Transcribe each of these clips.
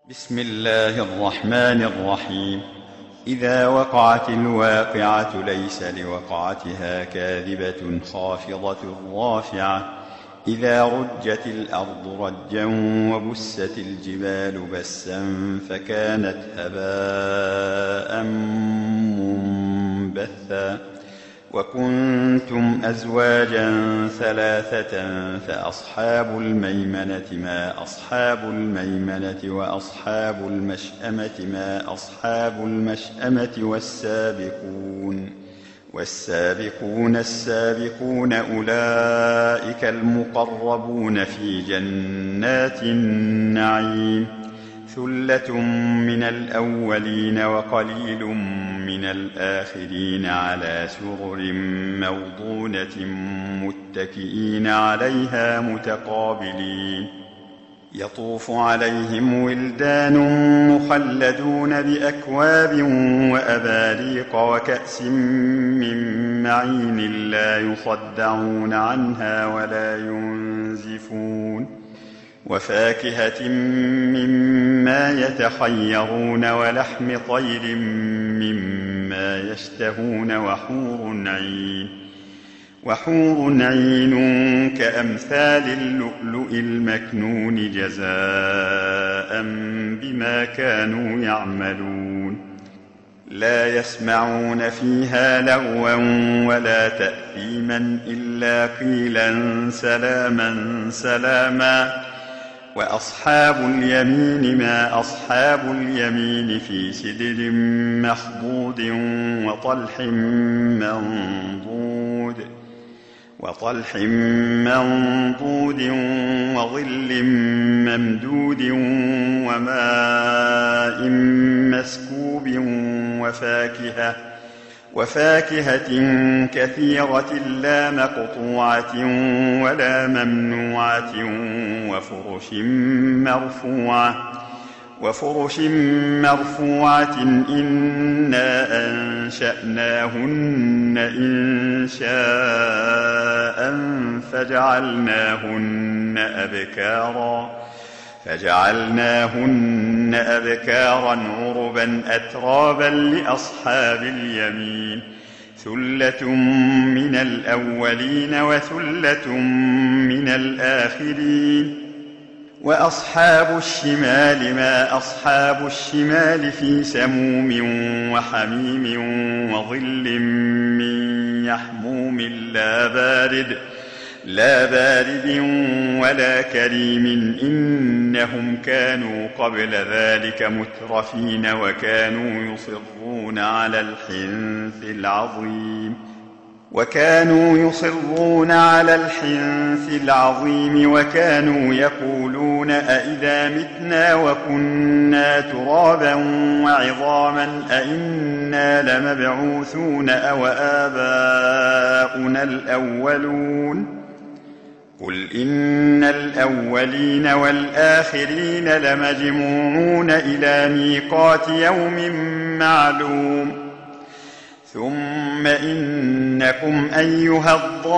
بسم الله الرحمن الرحيم. إذا وقعت الواقعة ليس لوقعتها كاذبة خافضة رافعة إذا رجت الأرض رجا وبست الجبال بسا فكانت هباء منبثا وكنتم أزواجا ثلاثة فأصحاب الميمنة ما أصحاب الميمنة وأصحاب المشأمة ما أصحاب المشأمة والسابقون السابقون أولئك المقربون في جنات النعيم ثلة من الأولين وقليل من الآخرين على سرر موضونة متكئين عليها متقابلين يطوف عليهم ولدان مخلدون بأكواب وأباريق وكأس من معين لا يصدعون عنها ولا ينزفون وفاكهة مما يتخيرون ولحم طير مما يشتهون وحور عين كأمثال اللؤلؤ المكنون جزاء بما كانوا يعملون لا يسمعون فيها لغوا ولا تأثيما إلا قيلا سلاما سلاما وأصحاب اليمين ما أصحاب اليمين في سدر مخضود وطلح منضود وظل ممدود وماء مسكوب وفاكهة كثيرة لا مقطوعة ولا ممنوعة وفرش مرفوعة إنا أنشأناهن إنشاء فجعلناهن أبكارا عربا أترابا لأصحاب اليمين ثلة من الأولين وثلة من الآخرين وأصحاب الشمال ما أصحاب الشمال في سموم وحميم وظل من يحموم لا بارد ولا كريم إنهم كانوا قبل ذلك مترفين وكانوا يصرون على الحنث العظيم وكانوا يقولون أئذا متنا وكنا ترابا وعظاما أئنا لمبعوثون أو آباؤنا الأولون قل إن الأولين والآخرين لمجموعون إلى ميقات يوم معلوم ثم إنكم أيها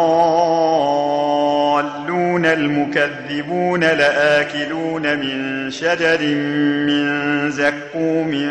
الضالون المكذبون لآكلون من شجر من زقوم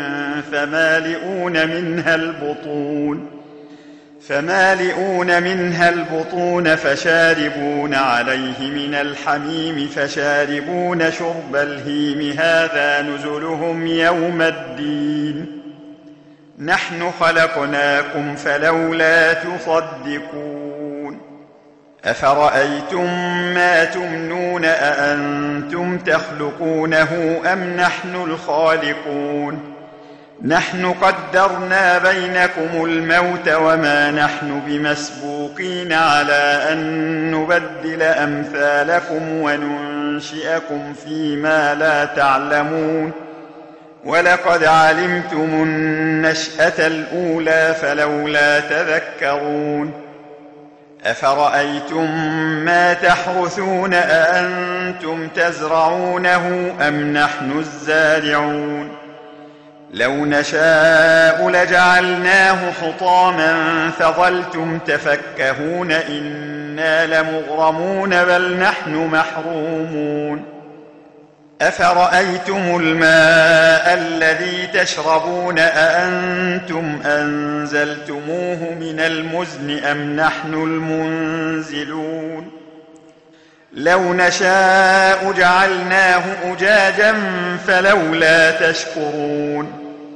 فمالئون منها البطون فشاربون عليه من الحميم فشاربون شرب الهيم هذا نزلهم يوم الدين نحن خلقناكم فلولا تصدقون أفرأيتم ما تمنون أأنتم تخلقونه أم نحن الخالقون نحن قدرنا بينكم الموت وما نحن بمسبوقين على أن نبدل أمثالكم وننشئكم فيما لا تعلمون ولقد علمتم النشأة الأولى فلولا تذكرون أفرأيتم ما تحرثون أأنتم تزرعونه أم نحن الزارعون لو نشاء لجعلناه حطاما فظلتم تفكهون إنا لمغرمون بل نحن محرومون أفرأيتم الماء الذي تشربون أأنتم أنزلتموه من المزن أم نحن المنزلون لو نشاء جعلناه أجاجا فلولا تشكرون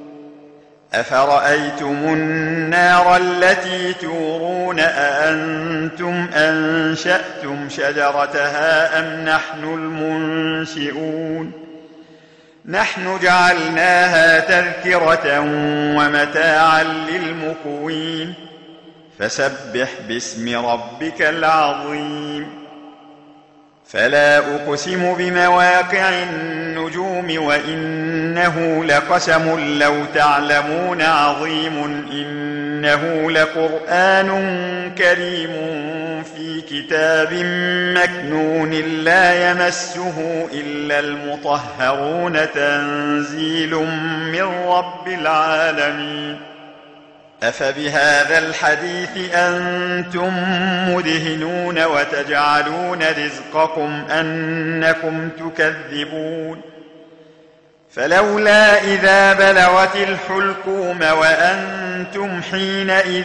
أفرأيتم النار التي تورون أأنتم أنشأتم شجرتها أم نحن المنشئون نحن جعلناها تذكرة ومتاعا للمقوين فسبح باسم ربك العظيم فلا أقسم بمواقع النجوم وإنه لقسم لو تعلمون عظيم إنه لقرآن كريم في كتاب مكنون لا يمسه إلا المطهرون تنزيل من رب العالمين أفبهذا الحديث أنتم مدهنون وتجعلون رزقكم أنكم تكذبون فلولا إذا بلغت الحلقوم وأنتم حينئذ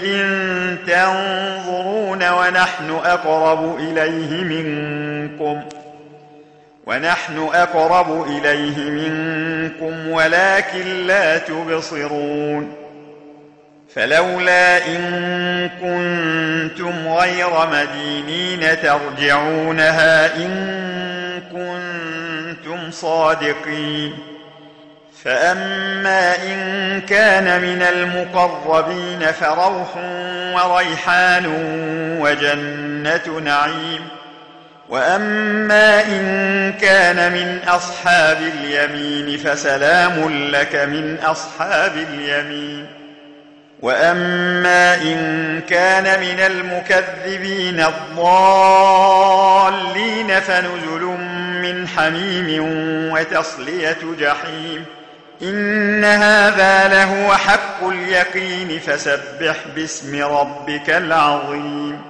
تنظرون ونحن أقرب إليه منكم ولكن لا تبصرون فلولا إن كنتم غير مدينين ترجعونها إن كنتم صادقين فأما إن كان من المقربين فروح وريحان وجنة نعيم وأما إن كان من أصحاب اليمين فسلام لك من أصحاب اليمين وأما إن كان من المكذبين الضالين فنزل من حميم وتصلية جحيم إن هذا لهو حق اليقين فسبح باسم ربك العظيم